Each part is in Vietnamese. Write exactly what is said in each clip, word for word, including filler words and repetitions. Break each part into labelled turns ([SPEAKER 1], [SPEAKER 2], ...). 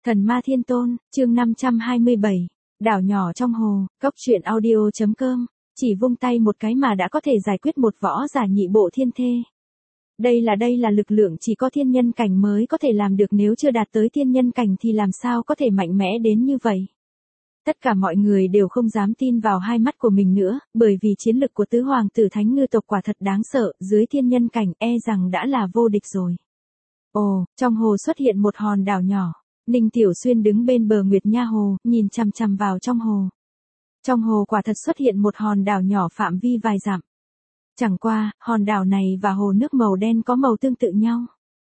[SPEAKER 1] Thần ma thiên tôn, chương năm trăm hai mươi bảy, đảo nhỏ trong hồ, cốc truyện audio.com, chỉ vung tay một cái mà đã có thể giải quyết một võ giả nhị bộ thiên thê. Đây là đây là lực lượng chỉ có thiên nhân cảnh mới có thể làm được, nếu chưa đạt tới thiên nhân cảnh thì làm sao có thể mạnh mẽ đến như vậy. Tất cả mọi người đều không dám tin vào hai mắt của mình nữa, bởi vì chiến lực của tứ hoàng tử thánh ngư tộc quả thật đáng sợ, dưới thiên nhân cảnh e rằng đã là vô địch rồi. Ồ, trong hồ xuất hiện một hòn đảo nhỏ. Ninh Tiểu Xuyên đứng bên bờ Nguyệt Nha Hồ, nhìn chằm chằm vào trong hồ. Trong hồ quả thật xuất hiện một hòn đảo nhỏ phạm vi vài dặm. Chẳng qua, hòn đảo này và hồ nước màu đen có màu tương tự nhau.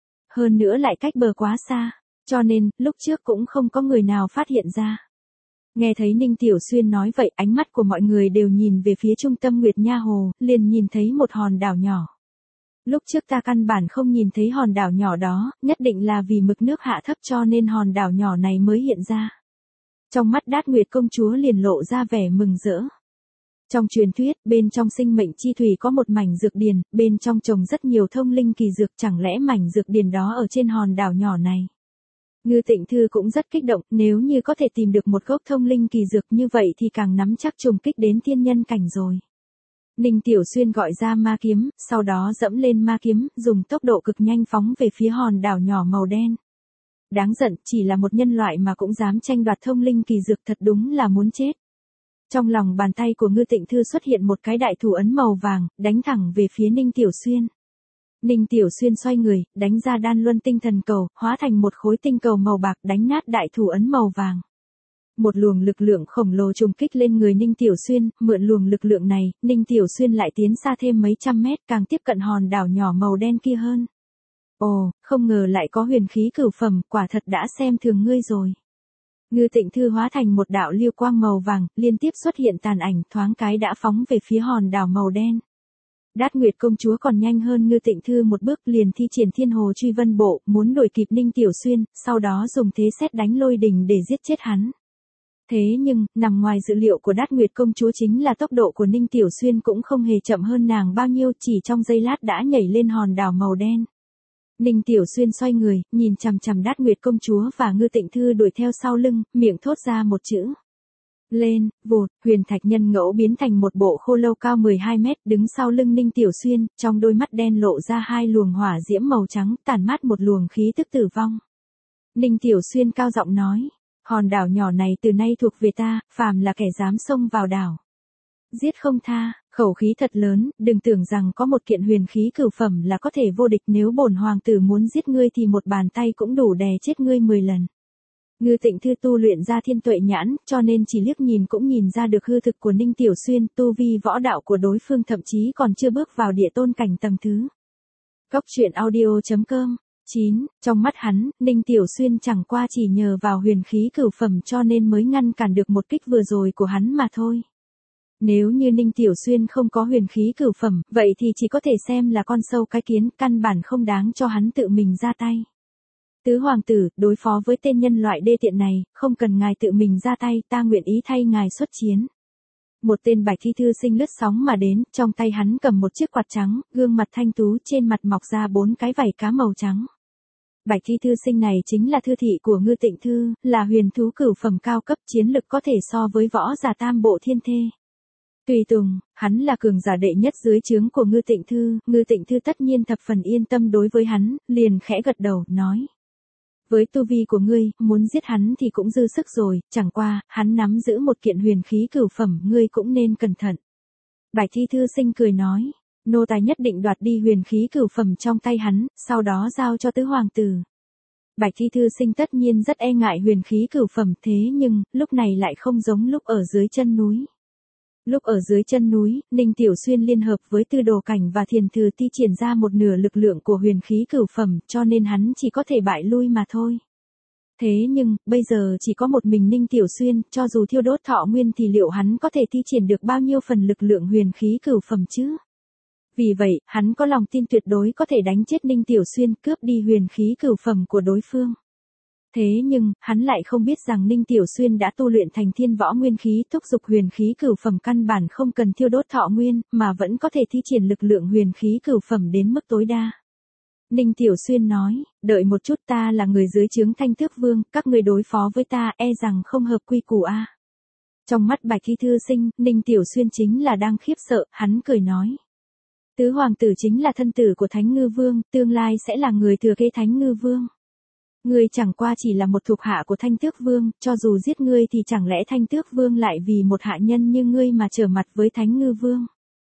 [SPEAKER 1] Hơn nữa lại cách bờ quá xa, cho nên, lúc trước cũng không có người nào phát hiện ra. Nghe thấy Ninh Tiểu Xuyên nói vậy, ánh mắt của mọi người đều nhìn về phía trung tâm Nguyệt Nha Hồ, liền nhìn thấy một hòn đảo nhỏ. Lúc trước ta căn bản không nhìn thấy hòn đảo nhỏ đó, nhất định là vì mực nước hạ thấp cho nên hòn đảo nhỏ này mới hiện ra. Trong mắt Đát Nguyệt công chúa liền lộ ra vẻ mừng rỡ. Trong truyền thuyết, bên trong sinh mệnh chi thủy có một mảnh dược điền, bên trong trồng rất nhiều thông linh kỳ dược, chẳng lẽ mảnh dược điền đó ở trên hòn đảo nhỏ này. Ngư Tịnh Thư cũng rất kích động, nếu như có thể tìm được một gốc thông linh kỳ dược như vậy thì càng nắm chắc trùng kích đến thiên nhân cảnh rồi. Ninh Tiểu Xuyên gọi ra ma kiếm, sau đó dẫm lên ma kiếm, dùng tốc độ cực nhanh phóng về phía hòn đảo nhỏ màu đen. Đáng giận, chỉ là một nhân loại mà cũng dám tranh đoạt thông linh kỳ dược, thật đúng là muốn chết. Trong lòng bàn tay của Ngư Tịnh Thư xuất hiện một cái đại thủ ấn màu vàng, đánh thẳng về phía Ninh Tiểu Xuyên. Ninh Tiểu Xuyên xoay người, đánh ra đan luân tinh thần cầu, hóa thành một khối tinh cầu màu bạc, đánh nát đại thủ ấn màu vàng. Một luồng lực lượng khổng lồ trùng kích lên người Ninh Tiểu Xuyên, mượn luồng lực lượng này, Ninh Tiểu Xuyên lại tiến xa thêm mấy trăm mét, càng tiếp cận hòn đảo nhỏ màu đen kia hơn. Ồ, không ngờ lại có huyền khí cửu phẩm, quả thật đã xem thường ngươi rồi. Ngư Tịnh Thư hóa thành một đạo lưu quang màu vàng, liên tiếp xuất hiện tàn ảnh, thoáng cái đã phóng về phía hòn đảo màu đen. Đát Nguyệt công chúa còn nhanh hơn Ngư Tịnh Thư một bước, liền thi triển Thiên Hồ Truy Vân Bộ, muốn đuổi kịp Ninh Tiểu Xuyên, sau đó dùng thế sét đánh lôi đình để giết chết hắn. Thế nhưng, nằm ngoài dự liệu của Đát Nguyệt công chúa chính là tốc độ của Ninh Tiểu Xuyên cũng không hề chậm hơn nàng bao nhiêu, chỉ trong giây lát đã nhảy lên hòn đảo màu đen. Ninh Tiểu Xuyên xoay người, nhìn chằm chằm Đát Nguyệt công chúa và Ngư Tịnh Thư đuổi theo sau lưng, miệng thốt ra một chữ. Lên, vụt, huyền thạch nhân ngẫu biến thành một bộ khô lâu cao mười hai mét, đứng sau lưng Ninh Tiểu Xuyên, trong đôi mắt đen lộ ra hai luồng hỏa diễm màu trắng, tản mát một luồng khí tức tử vong. Ninh Tiểu Xuyên cao giọng nói. Hòn đảo nhỏ này từ nay thuộc về ta, phàm là kẻ dám xông vào đảo. Giết không tha, khẩu khí thật lớn, đừng tưởng rằng có một kiện huyền khí cửu phẩm là có thể vô địch, nếu bổn hoàng tử muốn giết ngươi thì một bàn tay cũng đủ đè chết ngươi mười lần. Ngư Tịnh Thư tu luyện ra thiên tuệ nhãn, cho nên chỉ liếc nhìn cũng nhìn ra được hư thực của Ninh Tiểu Xuyên, tu vi võ đạo của đối phương thậm chí còn chưa bước vào địa tôn cảnh tầng thứ. Cốc truyện audio.com chín. Trong mắt hắn, Ninh Tiểu Xuyên chẳng qua chỉ nhờ vào huyền khí cửu phẩm cho nên mới ngăn cản được một kích vừa rồi của hắn mà thôi. Nếu như Ninh Tiểu Xuyên không có huyền khí cửu phẩm, vậy thì chỉ có thể xem là con sâu cái kiến, căn bản không đáng cho hắn tự mình ra tay. Tứ hoàng tử, đối phó với tên nhân loại đê tiện này, không cần ngài tự mình ra tay, ta nguyện ý thay ngài xuất chiến. Một tên bạch thi thư sinh lướt sóng mà đến, trong tay hắn cầm một chiếc quạt trắng, gương mặt thanh tú, trên mặt mọc ra bốn cái vảy cá màu trắng. Bạch thi thư sinh này chính là thư thị của Ngư Tịnh Thư, là huyền thú cửu phẩm cao cấp, chiến lực có thể so với võ giả tam bộ thiên thê. Tùy tùng, hắn là cường giả đệ nhất dưới trướng của Ngư Tịnh Thư, Ngư Tịnh Thư tất nhiên thập phần yên tâm đối với hắn, liền khẽ gật đầu, nói. Với tu vi của ngươi, muốn giết hắn thì cũng dư sức rồi, chẳng qua, hắn nắm giữ một kiện huyền khí cửu phẩm, ngươi cũng nên cẩn thận. Bạch thi thư sinh cười nói, nô tài nhất định đoạt đi huyền khí cửu phẩm trong tay hắn, sau đó giao cho tứ hoàng tử. Bạch thi thư sinh tất nhiên rất e ngại huyền khí cửu phẩm, thế nhưng, lúc này lại không giống lúc ở dưới chân núi. Lúc ở dưới chân núi, Ninh Tiểu Xuyên liên hợp với Tư Đồ Cảnh và Thiền Thừa Ti triển ra một nửa lực lượng của huyền khí cửu phẩm, cho nên hắn chỉ có thể bại lui mà thôi. Thế nhưng, bây giờ chỉ có một mình Ninh Tiểu Xuyên, cho dù thiêu đốt thọ nguyên thì liệu hắn có thể thi triển được bao nhiêu phần lực lượng huyền khí cửu phẩm chứ? Vì vậy, hắn có lòng tin tuyệt đối có thể đánh chết Ninh Tiểu Xuyên, cướp đi huyền khí cửu phẩm của đối phương. Thế nhưng, hắn lại không biết rằng Ninh Tiểu Xuyên đã tu luyện thành thiên võ nguyên khí, thúc dục huyền khí cửu phẩm căn bản không cần thiêu đốt thọ nguyên, mà vẫn có thể thi triển lực lượng huyền khí cửu phẩm đến mức tối đa. Ninh Tiểu Xuyên nói, đợi một chút, ta là người dưới trướng Thanh Tước Vương, các ngươi đối phó với ta e rằng không hợp quy củ a. Trong mắt Bạch Thi Thư Sinh, Ninh Tiểu Xuyên chính là đang khiếp sợ, hắn cười nói. Tứ hoàng tử chính là thân tử của Thánh Ngư Vương, tương lai sẽ là người thừa kế Thánh Ngư Vương. Ngươi chẳng qua chỉ là một thuộc hạ của Thanh Tước Vương, cho dù giết ngươi thì chẳng lẽ Thanh Tước Vương lại vì một hạ nhân như ngươi mà trở mặt với Thánh Ngư Vương.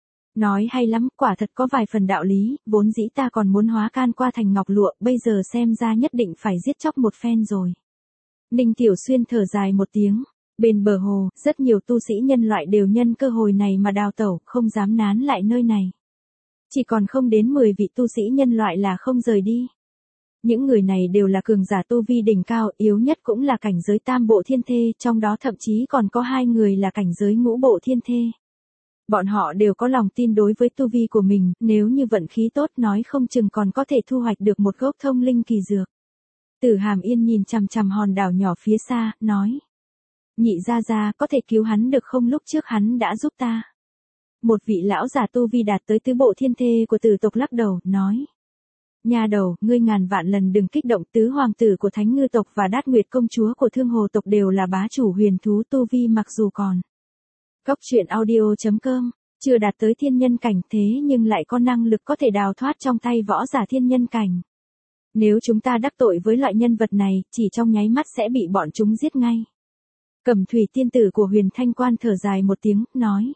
[SPEAKER 1] Nói hay lắm, quả thật có vài phần đạo lý, vốn dĩ ta còn muốn hóa can qua thành ngọc lụa, bây giờ xem ra nhất định phải giết chóc một phen rồi. Ninh Tiểu Xuyên thở dài một tiếng, bên bờ hồ, rất nhiều tu sĩ nhân loại đều nhân cơ hội này mà đào tẩu, không dám nán lại nơi này. Chỉ còn không đến mười vị tu sĩ nhân loại là không rời đi. Những người này đều là cường giả tu vi đỉnh cao, yếu nhất cũng là cảnh giới tam bộ thiên thê, trong đó thậm chí còn có hai người là cảnh giới ngũ bộ thiên thê. Bọn họ đều có lòng tin đối với tu vi của mình, nếu như vận khí tốt nói không chừng còn có thể thu hoạch được một gốc thông linh kỳ dược. Tử Hàm Yên nhìn chằm chằm hòn đảo nhỏ phía xa, nói. Nhị gia gia, có thể cứu hắn được không, lúc trước hắn đã giúp ta. Một vị lão già tu vi đạt tới tứ bộ thiên thê của Tử tộc lắc đầu, nói. Nha đầu, ngươi ngàn vạn lần đừng kích động, tứ hoàng tử của Thánh Ngư tộc và Đát Nguyệt công chúa của Thương Hồ tộc đều là bá chủ huyền thú tu vi mặc dù còn. Cốc truyện audio chấm com, chưa đạt tới thiên nhân cảnh thế nhưng lại có năng lực có thể đào thoát trong tay võ giả thiên nhân cảnh. Nếu chúng ta đắc tội với loại nhân vật này, chỉ trong nháy mắt sẽ bị bọn chúng giết ngay. Cẩm Thủy tiên tử của Huyền Thanh Quan thở dài một tiếng, nói.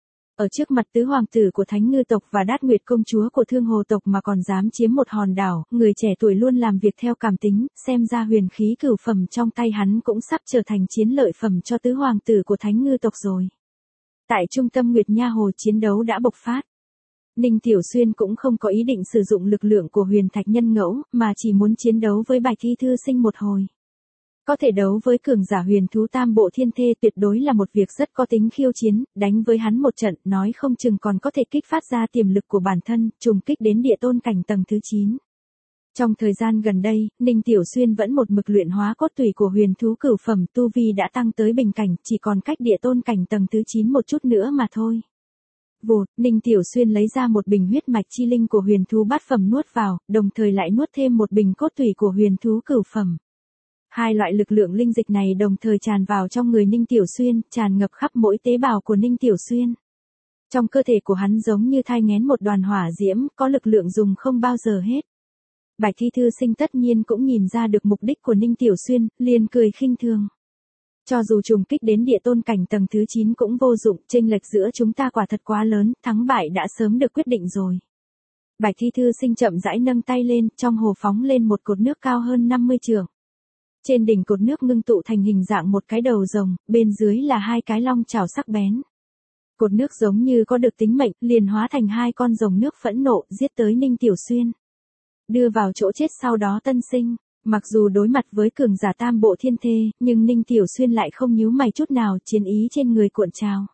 [SPEAKER 1] Ở trước mặt tứ hoàng tử của Thánh Ngư tộc và Đát Nguyệt công chúa của Thương Hồ tộc mà còn dám chiếm một hòn đảo, người trẻ tuổi luôn làm việc theo cảm tính, xem ra huyền khí cửu phẩm trong tay hắn cũng sắp trở thành chiến lợi phẩm cho tứ hoàng tử của Thánh Ngư tộc rồi. Tại trung tâm Nguyệt Nha Hồ chiến đấu đã bộc phát. Ninh Tiểu Xuyên cũng không có ý định sử dụng lực lượng của huyền thạch nhân ngẫu, mà chỉ muốn chiến đấu với Bạch Thi Thư Sinh một hồi. Có thể đấu với cường giả huyền thú tam bộ thiên thê tuyệt đối là một việc rất có tính khiêu chiến, đánh với hắn một trận, nói không chừng còn có thể kích phát ra tiềm lực của bản thân, trùng kích đến địa tôn cảnh tầng thứ chín. Trong thời gian gần đây, Ninh Tiểu Xuyên vẫn một mực luyện hóa cốt tủy của huyền thú cửu phẩm, tu vi đã tăng tới bình cảnh, chỉ còn cách địa tôn cảnh tầng thứ chín một chút nữa mà thôi. Vụt, Ninh Tiểu Xuyên lấy ra một bình huyết mạch chi linh của huyền thú bát phẩm nuốt vào, đồng thời lại nuốt thêm một bình cốt tủy của huyền thú cửu phẩm. Hai loại lực lượng linh dịch này đồng thời tràn vào trong người Ninh Tiểu Xuyên, tràn ngập khắp mỗi tế bào của Ninh Tiểu Xuyên. Trong cơ thể của hắn giống như thai nghén một đoàn hỏa diễm, có lực lượng dùng không bao giờ hết. Bạch Thi Thư Sinh tất nhiên cũng nhìn ra được mục đích của Ninh Tiểu Xuyên, liền cười khinh thường. Cho dù trùng kích đến địa tôn cảnh tầng thứ chín cũng vô dụng, chênh lệch giữa chúng ta quả thật quá lớn, thắng bại đã sớm được quyết định rồi. Bạch Thi Thư Sinh chậm rãi nâng tay lên, trong hồ phóng lên một cột nước cao hơn năm mươi trượng. Trên đỉnh cột nước ngưng tụ thành hình dạng một cái đầu rồng, bên dưới là hai cái long chảo sắc bén. Cột nước giống như có được tính mệnh, liền hóa thành hai con rồng nước phẫn nộ, giết tới Ninh Tiểu Xuyên. Đưa vào chỗ chết sau đó tân sinh. Mặc dù đối mặt với cường giả tam bộ thiên thê, nhưng Ninh Tiểu Xuyên lại không nhíu mày chút nào, chiến ý trên người cuộn trào.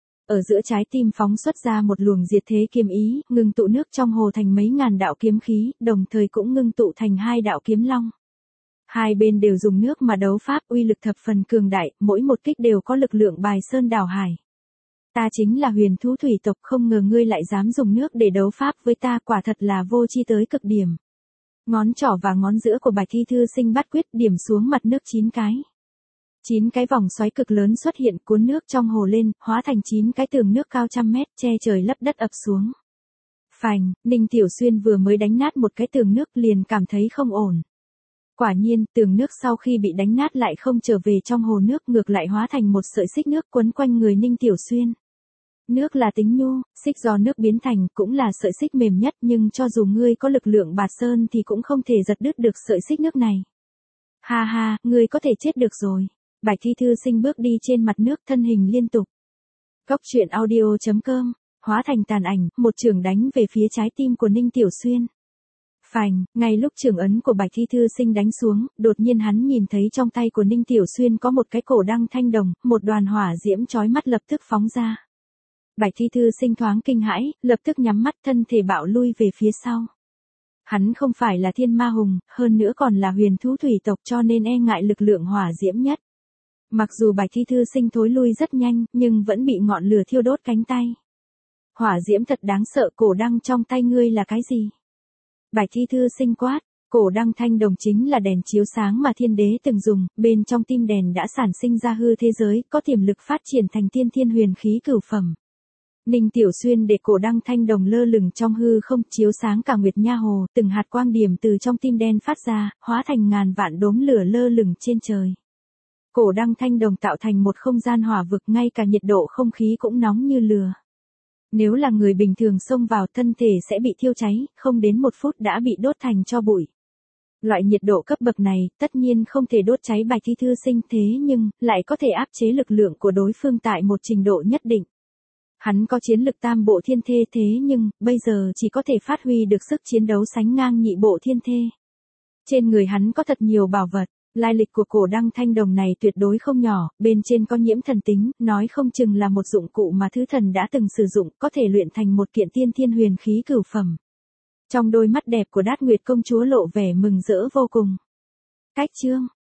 [SPEAKER 1] Ở giữa trái tim phóng xuất ra một luồng diệt thế kiếm ý, ngưng tụ nước trong hồ thành mấy ngàn đạo kiếm khí, đồng thời cũng ngưng tụ thành hai đạo kiếm long. Hai bên đều dùng nước mà đấu pháp, uy lực thập phần cường đại, mỗi một kích đều có lực lượng bài sơn đảo hải. Ta chính là huyền thú thủy tộc, không ngờ ngươi lại dám dùng nước để đấu pháp với ta, quả thật là vô tri tới cực điểm. Ngón trỏ và ngón giữa của Bạch Thi Thư Sinh bắt quyết, điểm xuống mặt nước chín cái. Chín cái vòng xoáy cực lớn xuất hiện, cuốn nước trong hồ lên, hóa thành chín cái tường nước cao trăm mét, che trời lấp đất ập xuống. Phành, Ninh Tiểu Xuyên vừa mới đánh nát một cái tường nước liền cảm thấy không ổn. Quả nhiên, tường nước sau khi bị đánh nát lại không trở về trong hồ nước, ngược lại hóa thành một sợi xích nước quấn quanh người Ninh Tiểu Xuyên. Nước là tính nhu, xích do nước biến thành, cũng là sợi xích mềm nhất, nhưng cho dù ngươi có lực lượng bạt sơn thì cũng không thể giật đứt được sợi xích nước này. Ha ha, ngươi có thể chết được rồi. Bạch Thi Thư Sinh bước đi trên mặt nước, thân hình liên tục. Cốc truyện audio chấm com, hóa thành tàn ảnh, một chưởng đánh về phía trái tim của Ninh Tiểu Xuyên. Phành, ngay lúc chưởng ấn của Bạch Thi Thư Sinh đánh xuống, đột nhiên hắn nhìn thấy trong tay của Ninh Tiểu Xuyên có một cái cổ đăng thanh đồng, một đoàn hỏa diễm chói mắt lập tức phóng ra. Bạch Thi Thư Sinh thoáng kinh hãi, lập tức nhắm mắt, thân thể bạo lui về phía sau. Hắn không phải là thiên ma hùng, hơn nữa còn là huyền thú thủy tộc, cho nên e ngại lực lượng hỏa diễm nhất. Mặc dù Bạch Thi Thư Sinh thối lui rất nhanh, nhưng vẫn bị ngọn lửa thiêu đốt cánh tay. Hỏa diễm thật đáng sợ, cổ đăng trong tay ngươi là cái gì? Bạch Thi Thư sinh quát, cổ đăng thanh đồng chính là đèn chiếu sáng mà thiên đế từng dùng, bên trong tim đèn đã sản sinh ra hư thế giới, có tiềm lực phát triển thành tiên thiên huyền khí cửu phẩm. Ninh Tiểu Xuyên để cổ đăng thanh đồng lơ lửng trong hư không, chiếu sáng cả Nguyệt Nha Hồ, từng hạt quang điểm từ trong tim đen phát ra, hóa thành ngàn vạn đốm lửa lơ lửng trên trời. Cổ đăng thanh đồng tạo thành một không gian hỏa vực, ngay cả nhiệt độ không khí cũng nóng như lửa. Nếu là người bình thường xông vào, thân thể sẽ bị thiêu cháy, không đến một phút đã bị đốt thành tro bụi. Loại nhiệt độ cấp bậc này, tất nhiên không thể đốt cháy Bạch Thi Thư sinh, thế nhưng, lại có thể áp chế lực lượng của đối phương tại một trình độ nhất định. Hắn có chiến lực tam bộ thiên thê, thế nhưng, bây giờ chỉ có thể phát huy được sức chiến đấu sánh ngang nhị bộ thiên thê. Trên người hắn có thật nhiều bảo vật, lai lịch của cổ đăng thanh đồng này tuyệt đối không nhỏ, bên trên có nhiễm thần tính, nói không chừng là một dụng cụ mà thứ thần đã từng sử dụng, có thể luyện thành một kiện tiên thiên huyền khí cửu phẩm. Trong đôi mắt đẹp của Đát Nguyệt công chúa lộ vẻ mừng rỡ vô cùng. Cách chương